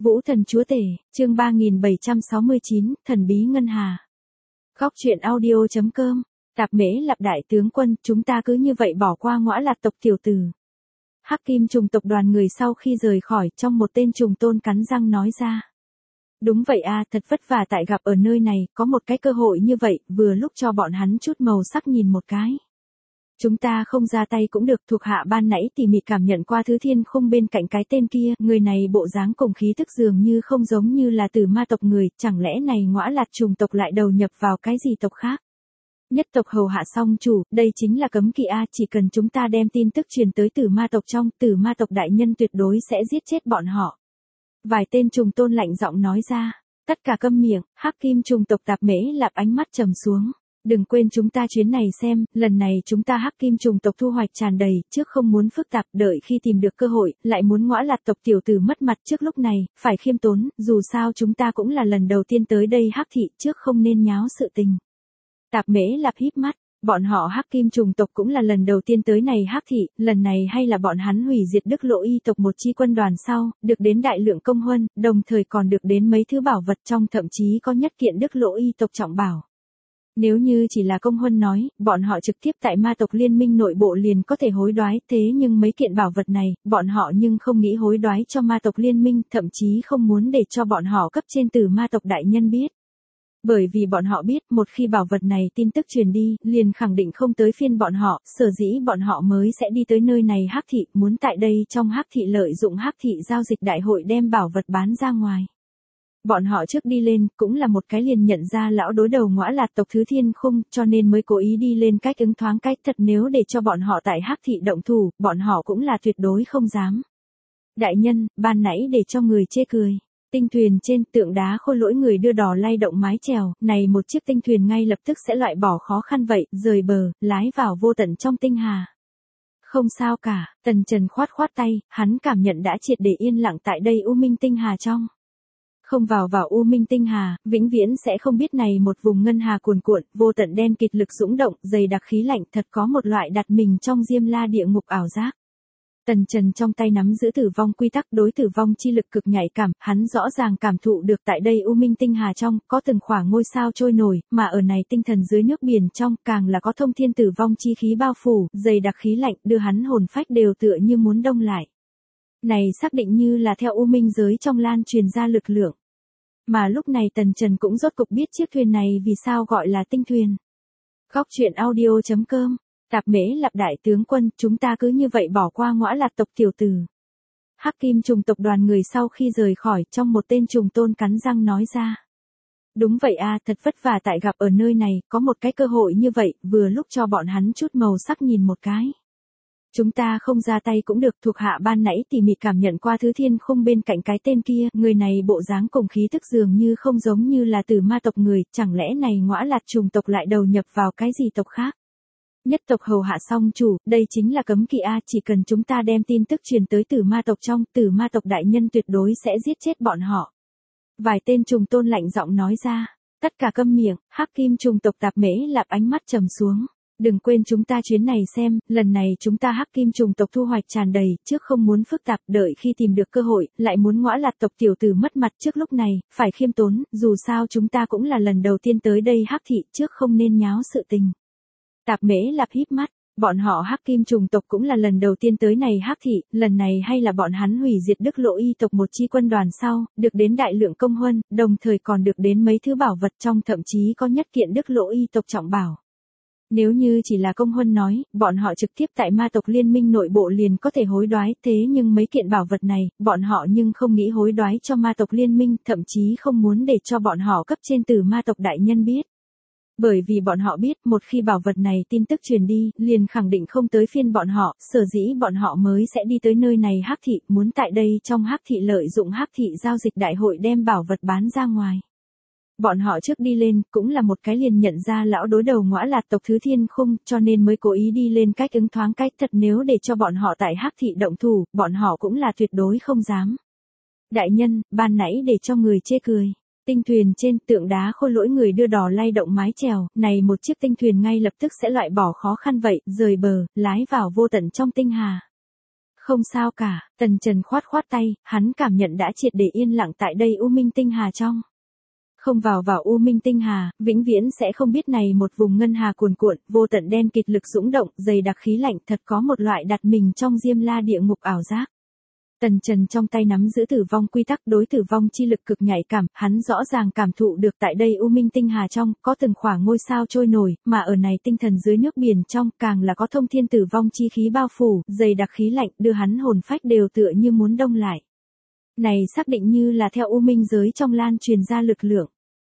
Vũ thần chúa tể, chương 3769, thần bí ngân hà. Góc truyện audio.com, Tạp Mễ Lạp đại tướng quân, chúng ta cứ như vậy bỏ qua Ngõa Lạt tộc tiểu tử. Hắc Kim trùng tộc đoàn người sau khi rời khỏi, trong một tên trùng tôn cắn răng nói ra. Đúng vậy a, thật vất vả tại gặp ở nơi này, có một cái cơ hội như vậy, vừa lúc cho bọn hắn chút màu sắc nhìn một cái. Chúng ta không ra tay cũng được, thuộc hạ ban nãy tỉ mỉ cảm nhận qua thứ thiên khung bên cạnh cái tên kia, người này bộ dáng cùng khí tức dường như không giống như là tử ma tộc người, chẳng lẽ này Ngõa Lạt trùng tộc lại đầu nhập vào cái gì tộc khác? Nhất tộc hầu hạ song chủ, đây chính là cấm kỵ a, chỉ cần chúng ta đem tin tức truyền tới tử ma tộc trong, tử ma tộc đại nhân tuyệt đối sẽ giết chết bọn họ. Vài tên trùng tôn lạnh giọng nói ra, tất cả câm miệng. Hắc Kim trùng tộc Tạp Mễ Lạp ánh mắt trầm xuống. Đừng quên chúng ta chuyến này xem, lần này chúng ta Hắc Kim trùng tộc thu hoạch tràn đầy, trước không muốn phức tạp, đợi khi tìm được cơ hội, lại muốn Ngõa Lạt tộc tiểu tử mất mặt trước lúc này, phải khiêm tốn, dù sao chúng ta cũng là lần đầu tiên tới đây Hắc thị, trước không nên nháo sự tình. Tạp Mễ Lạp híp mắt, bọn họ Hắc Kim trùng tộc cũng là lần đầu tiên tới này Hắc thị, lần này hay là bọn hắn hủy diệt Đức Lộ Y tộc một chi quân đoàn sau, được đến đại lượng công huân, đồng thời còn được đến mấy thứ bảo vật trong, thậm chí có nhất kiện Đức Lộ Y tộc trọng bảo. Nếu như chỉ là công huân nói, bọn họ trực tiếp tại ma tộc liên minh nội bộ liền có thể hối đoái, thế nhưng mấy kiện bảo vật này, bọn họ nhưng không nghĩ hối đoái cho ma tộc liên minh, thậm chí không muốn để cho bọn họ cấp trên từ ma tộc đại nhân biết. Bởi vì bọn họ biết, một khi bảo vật này tin tức truyền đi, liền khẳng định không tới phiên bọn họ, sở dĩ bọn họ mới sẽ đi tới nơi này Hắc thị, muốn tại đây trong Hắc thị lợi dụng Hắc thị giao dịch đại hội đem bảo vật bán ra ngoài. Bọn họ trước đi lên, cũng là một cái liền nhận ra lão đối đầu Ngõa Lạt tộc thứ thiên khung, cho nên mới cố ý đi lên cách ứng thoáng cách, thật nếu để cho bọn họ tại Hắc thị động thủ, bọn họ cũng là tuyệt đối không dám. Đại nhân, ban nãy để cho người chê cười. Tinh thuyền trên, tượng đá khôi lỗi người đưa đò lay động mái chèo, này một chiếc tinh thuyền ngay lập tức sẽ loại bỏ khó khăn vậy, rời bờ, lái vào vô tận trong tinh hà. Không sao cả, Tần Trần khoát khoát tay, hắn cảm nhận đã triệt để yên lặng tại đây U Minh tinh hà trong. Không vào U Minh tinh hà, vĩnh viễn sẽ không biết này một vùng ngân hà cuồn cuộn, vô tận đen kịt lực dũng động, dày đặc khí lạnh, thật có một loại đặt mình trong Diêm La địa ngục ảo giác. Tần Trần trong tay nắm giữ tử vong quy tắc, đối tử vong chi lực cực nhạy cảm, hắn rõ ràng cảm thụ được tại đây U Minh tinh hà trong, có từng khoảng ngôi sao trôi nổi, mà ở này tinh thần dưới nước biển trong, càng là có thông thiên tử vong chi khí bao phủ, dày đặc khí lạnh, đưa hắn hồn phách đều tựa như muốn đông lại. Này xác định như là theo U Minh giới trong lan truyền ra lực lượng. Mà lúc này Tần Trần cũng rốt cục biết chiếc thuyền này vì sao gọi là tinh thuyền. Góc truyện audio.com, Tạp Mễ Lạp đại tướng quân, chúng ta cứ như vậy bỏ qua Ngõa Lạt tộc tiểu tử. Hắc Kim trùng tộc đoàn người sau khi rời khỏi, trong một tên trùng tôn cắn răng nói ra. Đúng vậy a, thật vất vả tại gặp ở nơi này, có một cái cơ hội như vậy, vừa lúc cho bọn hắn chút màu sắc nhìn một cái. Chúng ta không ra tay cũng được, thuộc hạ ban nãy tỉ mỉ cảm nhận qua thứ thiên khung bên cạnh cái tên kia, người này bộ dáng cùng khí tức dường như không giống như là tử ma tộc người, chẳng lẽ này Ngõa Lạt trùng tộc lại đầu nhập vào cái gì tộc khác? Nhất tộc hầu hạ song chủ, đây chính là cấm kỵ a, chỉ cần chúng ta đem tin tức truyền tới tử ma tộc trong, tử ma tộc đại nhân tuyệt đối sẽ giết chết bọn họ. Vài tên trùng tôn lạnh giọng nói ra, tất cả câm miệng. Hắc Kim trùng tộc Tạp Mễ Lạp ánh mắt trầm xuống. Đừng quên chúng ta chuyến này xem, lần này chúng ta Hắc Kim trùng tộc thu hoạch tràn đầy, trước không muốn phức tạp, đợi khi tìm được cơ hội, lại muốn Ngõa Lạt tộc tiểu tử mất mặt trước lúc này, phải khiêm tốn, dù sao chúng ta cũng là lần đầu tiên tới đây Hắc thị, trước không nên nháo sự tình. Tạp Mễ Lạp híp mắt, bọn họ Hắc Kim trùng tộc cũng là lần đầu tiên tới này Hắc thị, lần này hay là bọn hắn hủy diệt Đức Lộ Y tộc một chi quân đoàn sau, được đến đại lượng công huân, đồng thời còn được đến mấy thứ bảo vật trong, thậm chí có nhất kiện Đức Lộ Y tộc trọng bảo. Nếu như chỉ là công huân nói, bọn họ trực tiếp tại ma tộc liên minh nội bộ liền có thể hối đoái, thế nhưng mấy kiện bảo vật này, bọn họ nhưng không nghĩ hối đoái cho ma tộc liên minh, thậm chí không muốn để cho bọn họ cấp trên từ ma tộc đại nhân biết. Bởi vì bọn họ biết, một khi bảo vật này tin tức truyền đi, liền khẳng định không tới phiên bọn họ, sở dĩ bọn họ mới sẽ đi tới nơi này Hắc thị, muốn tại đây trong Hắc thị lợi dụng Hắc thị giao dịch đại hội đem bảo vật bán ra ngoài. Bọn họ trước đi lên, cũng là một cái liền nhận ra lão đối đầu Ngõa Lạt tộc thứ thiên khung, cho nên mới cố ý đi lên cách ứng thoáng cách, thật nếu để cho bọn họ tại Hắc thị động thủ, bọn họ cũng là tuyệt đối không dám. Đại nhân, ban nãy để cho người chê cười. Tinh thuyền trên, tượng đá khôi lỗi người đưa đò lay động mái chèo, này một chiếc tinh thuyền ngay lập tức sẽ loại bỏ khó khăn vậy, rời bờ, lái vào vô tận trong tinh hà. Không sao cả, Tần Trần khoát khoát tay, hắn cảm nhận đã triệt để yên lặng tại đây U Minh Tinh Hà trong. Không vào U Minh Tinh Hà, vĩnh viễn sẽ không biết này một vùng ngân hà cuồn cuộn, vô tận đen kịt lực dũng động, dày đặc khí lạnh, thật có một loại đặt mình trong Diêm La địa ngục ảo giác. Tần Trần trong tay nắm giữ tử vong quy tắc, đối tử vong chi lực cực nhạy cảm, hắn rõ ràng cảm thụ được tại đây U Minh Tinh Hà trong, có từng khoảng ngôi sao trôi nổi, mà ở này tinh thần dưới nước biển trong, càng là có thông thiên tử vong chi khí bao phủ, dày đặc khí lạnh, đưa hắn hồn phách đều tựa như muốn đông lại. Này xác định như là theo U Minh giới trong lan truyền ra lực lượng.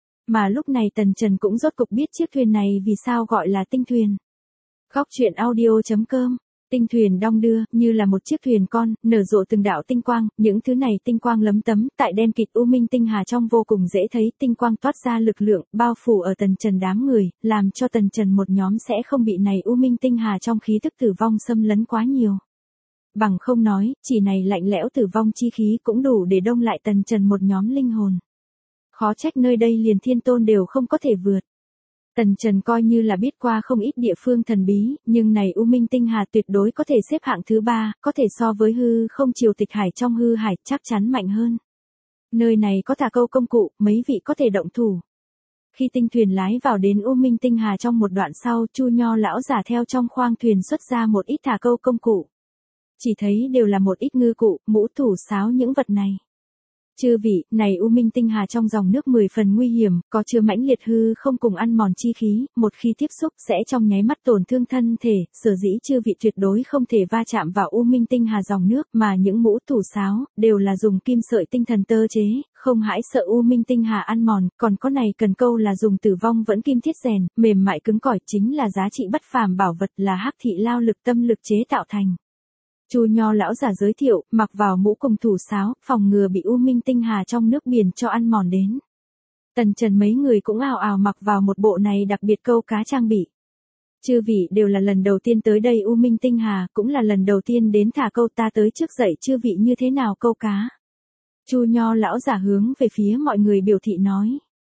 Mà lúc này Tần Trần cũng rốt cục biết chiếc thuyền này vì sao gọi là tinh thuyền. Góc truyện audio.com. Tinh thuyền đong đưa, như là một chiếc thuyền con, nở rộ từng đạo tinh quang, những thứ này tinh quang lấm tấm, tại đen kịt U Minh Tinh Hà trong vô cùng dễ thấy, tinh quang toát ra lực lượng, bao phủ ở Tần Trần đám người, làm cho Tần Trần một nhóm sẽ không bị này U Minh Tinh Hà trong khí tức tử vong xâm lấn quá nhiều. Bằng không nói, chỉ này lạnh lẽo tử vong chi khí cũng đủ để đông lại Tần Trần một nhóm linh hồn. Khó trách nơi đây liền thiên tôn đều không có thể vượt. Tần Trần coi như là biết qua không ít địa phương thần bí, nhưng này U Minh Tinh Hà tuyệt đối có thể xếp hạng thứ 3, có thể so với hư không triều tịch hải trong hư hải, chắc chắn mạnh hơn. Nơi này có tà câu công cụ, mấy vị có thể động thủ. Khi tinh thuyền lái vào đến U Minh Tinh Hà trong một đoạn sau, Chu Nho lão giả theo trong khoang thuyền xuất ra một ít tà câu công cụ. Chỉ thấy đều là một ít ngư cụ, mũ thủ sáo những vật này. Chư vị, này U Minh Tinh Hà trong dòng nước 10 phần nguy hiểm, có chứa mãnh liệt hư không cùng ăn mòn chi khí, một khi tiếp xúc sẽ trong nháy mắt tổn thương thân thể, sở dĩ chư vị tuyệt đối không thể va chạm vào U Minh Tinh Hà dòng nước, mà những mũ thủ sáo, đều là dùng kim sợi tinh thần tơ chế, không hãi sợ U Minh Tinh Hà ăn mòn, còn có này cần câu là dùng tử vong vẫn kim thiết rèn, mềm mại cứng cỏi chính là giá trị bất phàm bảo vật là hắc thị lao lực tâm lực chế tạo thành. Chu Nho lão giả giới thiệu, mặc vào mũ cùng thủ sáo, phòng ngừa bị U Minh Tinh Hà trong nước biển cho ăn mòn đến. Tần Trần mấy người cũng ào ào mặc vào một bộ này đặc biệt câu cá trang bị. Chư vị đều là lần đầu tiên tới đây U Minh Tinh Hà, cũng là lần đầu tiên đến thả câu, ta tới trước dạy chư vị như thế nào câu cá. Chu Nho lão giả hướng về phía mọi người biểu thị nói.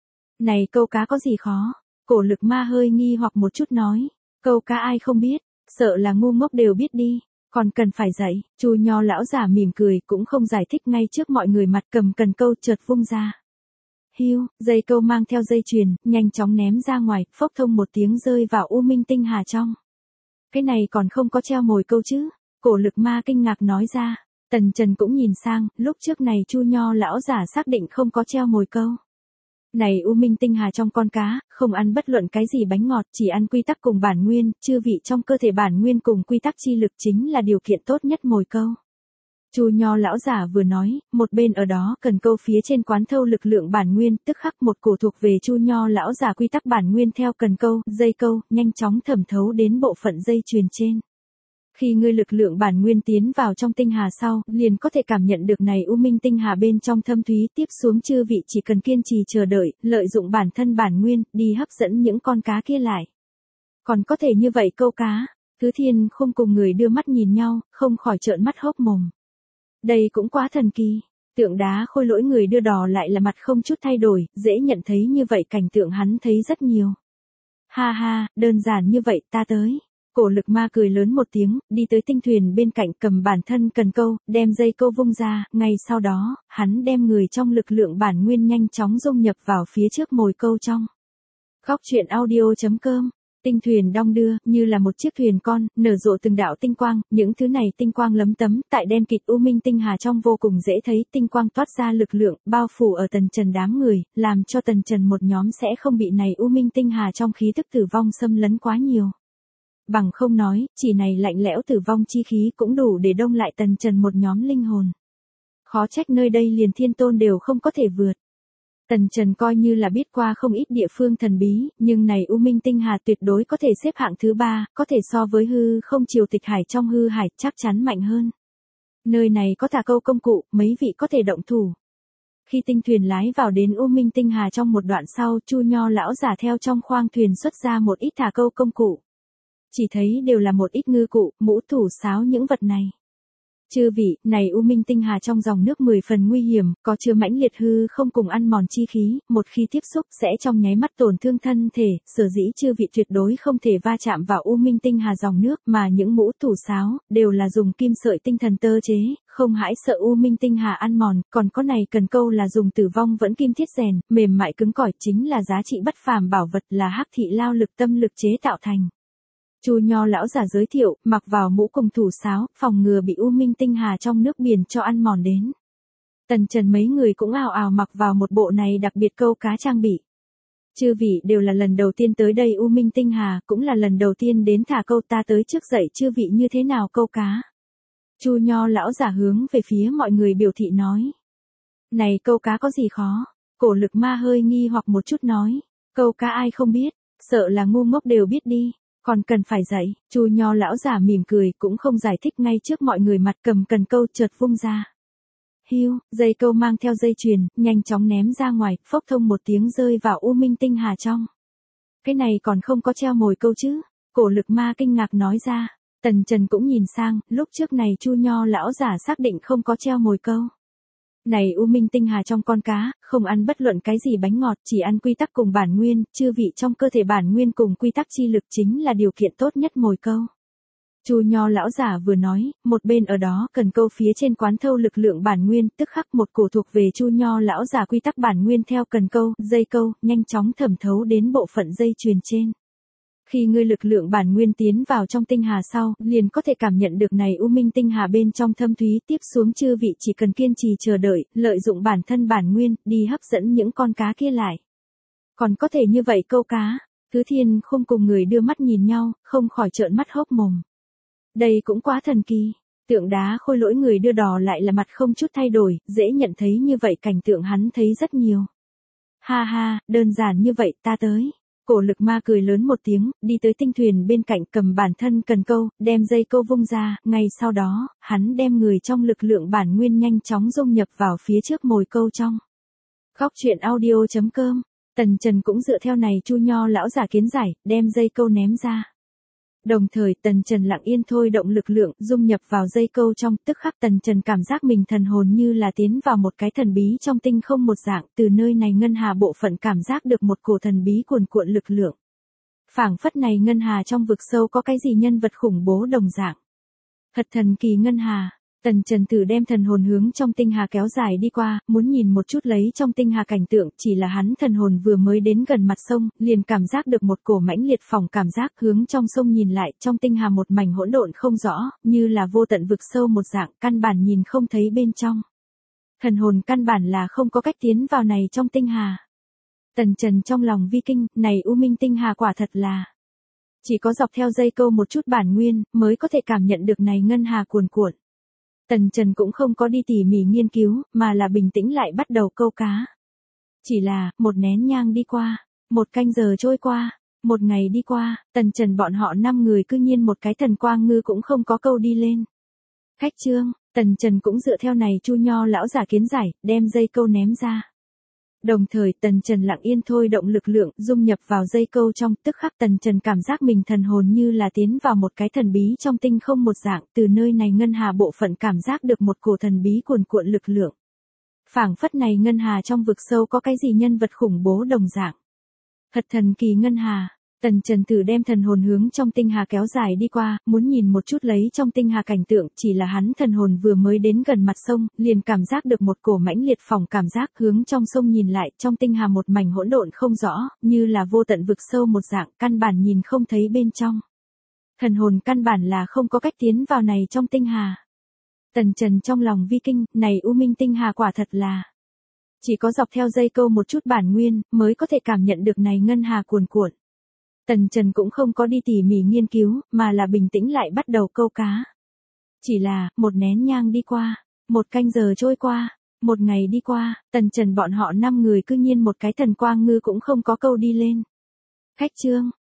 Này câu cá có gì khó? Cổ Lực Ma hơi nghi hoặc một chút nói. Câu cá ai không biết, sợ là ngu ngốc đều biết đi. Còn cần phải dạy, Chu Nho lão giả mỉm cười cũng không giải thích ngay trước mọi người mặt, cầm cần câu chợt vung ra. Hiu, dây câu mang theo dây chuyền, nhanh chóng ném ra ngoài, phốc thông một tiếng rơi vào U Minh Tinh Hà trong. Cái này còn không có treo mồi câu chứ? Cổ Lực Ma kinh ngạc nói ra. Tần Trần cũng nhìn sang, lúc trước này Chu Nho lão giả xác định không có treo mồi câu. Này U Minh Tinh Hà trong con cá, không ăn bất luận cái gì bánh ngọt, chỉ ăn quy tắc cùng bản nguyên, chư vị trong cơ thể bản nguyên cùng quy tắc chi lực chính là điều kiện tốt nhất mồi câu. Chu Nho lão giả vừa nói, một bên ở đó cần câu phía trên quán thâu lực lượng bản nguyên, tức khắc một cổ thuộc về Chu Nho lão giả quy tắc bản nguyên theo cần câu, dây câu, nhanh chóng thẩm thấu đến bộ phận dây chuyền trên. Khi ngươi lực lượng bản nguyên tiến vào trong tinh hà sau, liền có thể cảm nhận được này U Minh Tinh Hà bên trong thâm thúy, tiếp xuống chư vị chỉ cần kiên trì chờ đợi, lợi dụng bản thân bản nguyên, đi hấp dẫn những con cá kia lại. Còn có thể như vậy câu cá, Thứ Thiên không cùng người đưa mắt nhìn nhau, không khỏi trợn mắt hốc mồm. Đây cũng quá thần kỳ, tượng đá khôi lỗi người đưa đò lại là mặt không chút thay đổi, dễ nhận thấy như vậy cảnh tượng hắn thấy rất nhiều. Ha ha, đơn giản như vậy ta tới. Cổ Lực Ma cười lớn một tiếng, đi tới tinh thuyền bên cạnh cầm bản thân cần câu, đem dây câu vung ra, ngay sau đó, hắn đem người trong lực lượng bản nguyên nhanh chóng dung nhập vào phía trước mồi câu trong. Góc truyện audio.com. Tinh thuyền đong đưa, như là một chiếc thuyền con, nở rộ từng đạo tinh quang, những thứ này tinh quang lấm tấm, tại đen kịt U Minh Tinh Hà trong vô cùng dễ thấy, tinh quang toát ra lực lượng, bao phủ ở Tần Trần đám người, làm cho Tần Trần một nhóm sẽ không bị này U Minh Tinh Hà trong khí tức tử vong xâm lấn quá nhiều. Bằng không nói, chỉ này lạnh lẽo tử vong chi khí cũng đủ để đông lại Tần Trần một nhóm linh hồn. Khó trách nơi đây liền thiên tôn đều không có thể vượt. Tần Trần coi như là biết qua không ít địa phương thần bí, nhưng này U Minh Tinh Hà tuyệt đối có thể xếp hạng thứ 3, có thể so với hư không triều tịch hải trong hư hải, chắc chắn mạnh hơn. Nơi này có tà câu công cụ, mấy vị có thể động thủ. Khi tinh thuyền lái vào đến U Minh Tinh Hà trong một đoạn sau, Chu Nho lão giả theo trong khoang thuyền xuất ra một ít tà câu công cụ. Chỉ thấy đều là một ít ngư cụ, mũ thủ sáo những vật này. Chư vị, này U Minh Tinh Hà trong dòng nước 10 phần nguy hiểm, có chứa mãnh liệt hư không cùng ăn mòn chi khí, một khi tiếp xúc sẽ trong nháy mắt tổn thương thân thể, sở dĩ chư vị tuyệt đối không thể va chạm vào U Minh Tinh Hà dòng nước, mà những mũ tủ sáo đều là dùng kim sợi tinh thần tơ chế, không hãi sợ U Minh Tinh Hà ăn mòn, còn có này cần câu là dùng tử vong vẫn kim thiết rèn, mềm mại cứng cỏi, chính là giá trị bất phàm bảo vật, là hắc thị lao lực tâm lực chế tạo thành. Chu Nho lão giả giới thiệu, mặc vào mũ cùng thủ sáo, phòng ngừa bị U Minh Tinh Hà trong nước biển cho ăn mòn đến. Tần Trần mấy người cũng ào ào mặc vào một bộ này đặc biệt câu cá trang bị. Chư vị đều là lần đầu tiên tới đây U Minh Tinh Hà, cũng là lần đầu tiên đến thả câu, ta tới trước dạy chư vị như thế nào câu cá. Chu Nho lão giả hướng về phía mọi người biểu thị nói. Này câu cá có gì khó? Cổ Lực Ma hơi nghi hoặc một chút nói. Câu cá ai không biết, sợ là ngu ngốc đều biết đi. Còn cần phải dạy, Chu Nho lão giả mỉm cười cũng không giải thích ngay trước mọi người mặt, cầm cần câu chợt vung ra. Hiu, dây câu mang theo dây chuyền, nhanh chóng ném ra ngoài, phốc thông một tiếng rơi vào U Minh Tinh Hà trong. Cái này còn không có treo mồi câu chứ? Cổ Lực Ma kinh ngạc nói ra. Tần Trần cũng nhìn sang, lúc trước này Chu Nho lão giả xác định không có treo mồi câu. Này U Minh Tinh Hà trong con cá, không ăn bất luận cái gì bánh ngọt, chỉ ăn quy tắc cùng bản nguyên, chư vị trong cơ thể bản nguyên cùng quy tắc chi lực chính là điều kiện tốt nhất mồi câu. Chu Nho lão giả vừa nói, một bên ở đó cần câu phía trên quán thâu lực lượng bản nguyên, tức khắc một cổ thuộc về Chu Nho lão giả quy tắc bản nguyên theo cần câu, dây câu, nhanh chóng thẩm thấu đến bộ phận dây chuyền trên. Khi ngươi lực lượng bản nguyên tiến vào trong tinh hà sau, liền có thể cảm nhận được này U Minh Tinh Hà bên trong thâm thúy, tiếp xuống chư vị chỉ cần kiên trì chờ đợi, lợi dụng bản thân bản nguyên, đi hấp dẫn những con cá kia lại. Còn có thể như vậy câu cá, Thứ Thiên không cùng người đưa mắt nhìn nhau, không khỏi trợn mắt hốc mồm. Đây cũng quá thần kỳ, tượng đá khôi lỗi người đưa đò lại là mặt không chút thay đổi, dễ nhận thấy như vậy cảnh tượng hắn thấy rất nhiều. Ha ha, đơn giản như vậy ta tới. Cổ Lực Ma cười lớn một tiếng, đi tới tinh thuyền bên cạnh cầm bản thân cần câu, đem dây câu vung ra, ngay sau đó, hắn đem người trong lực lượng bản nguyên nhanh chóng dung nhập vào phía trước mồi câu trong. Góc truyện audio.com, Tần Trần cũng dựa theo này Chu Nho lão giả kiến giải, đem dây câu ném ra. Đồng thời Tần Trần lặng yên thôi động lực lượng, dung nhập vào dây câu trong, tức khắc Tần Trần cảm giác mình thần hồn như là tiến vào một cái thần bí trong tinh không một dạng, từ nơi này ngân hà bộ phận cảm giác được một cổ thần bí cuồn cuộn lực lượng. Phảng phất này ngân hà trong vực sâu có cái gì nhân vật khủng bố đồng dạng. Thật thần kỳ ngân hà. Tần Trần thử đem thần hồn hướng trong tinh hà kéo dài đi qua, muốn nhìn một chút lấy trong tinh hà cảnh tượng, chỉ là hắn thần hồn vừa mới đến gần mặt sông, liền cảm giác được một cổ mãnh liệt phòng cảm giác, hướng trong sông nhìn lại, trong tinh hà một mảnh hỗn độn không rõ, như là vô tận vực sâu một dạng, căn bản nhìn không thấy bên trong. Thần hồn căn bản là không có cách tiến vào này trong tinh hà. Tần Trần trong lòng vi kinh, này U Minh Tinh Hà quả thật là chỉ có dọc theo dây câu một chút bản nguyên, mới có thể cảm nhận được này ngân hà cuồn cuộn. Tần Trần cũng không có đi tỉ mỉ nghiên cứu, mà là bình tĩnh lại bắt đầu câu cá. Chỉ là, một nén nhang đi qua, một canh giờ trôi qua, một ngày đi qua, Tần Trần bọn họ 5 người cư nhiên một cái thần quang ngư cũng không có câu đi lên. Khách trương, Tần Trần cũng dựa theo này Chu Nho lão giả kiến giải, đem dây câu ném ra. Đồng thời Tần Trần lặng yên thôi động lực lượng, dung nhập vào dây câu trong, tức khắc Tần Trần cảm giác mình thần hồn như là tiến vào một cái thần bí trong tinh không một dạng, từ nơi này ngân hà bộ phận cảm giác được một cổ thần bí cuồn cuộn lực lượng. Phảng phất này ngân hà trong vực sâu có cái gì nhân vật khủng bố đồng dạng. Thật thần kỳ ngân hà. Tần Trần thử đem thần hồn hướng trong tinh hà kéo dài đi qua, muốn nhìn một chút lấy trong tinh hà cảnh tượng, chỉ là hắn thần hồn vừa mới đến gần mặt sông, liền cảm giác được một cổ mãnh liệt phòng cảm giác, hướng trong sông nhìn lại, trong tinh hà một mảnh hỗn độn không rõ, như là vô tận vực sâu một dạng, căn bản nhìn không thấy bên trong. Thần hồn căn bản là không có cách tiến vào này trong tinh hà. Tần Trần trong lòng vi kinh, này U Minh Tinh Hà quả thật là chỉ có dọc theo dây câu một chút bản nguyên, mới có thể cảm nhận được này ngân hà cuồn cuộn. Tần Trần cũng không có đi tỉ mỉ nghiên cứu, mà là bình tĩnh lại bắt đầu câu cá. Chỉ là, một nén nhang đi qua, một canh giờ trôi qua, một ngày đi qua, Tần Trần bọn họ 5 người cư nhiên một cái thần quang ngư cũng không có câu đi lên. Khách trương,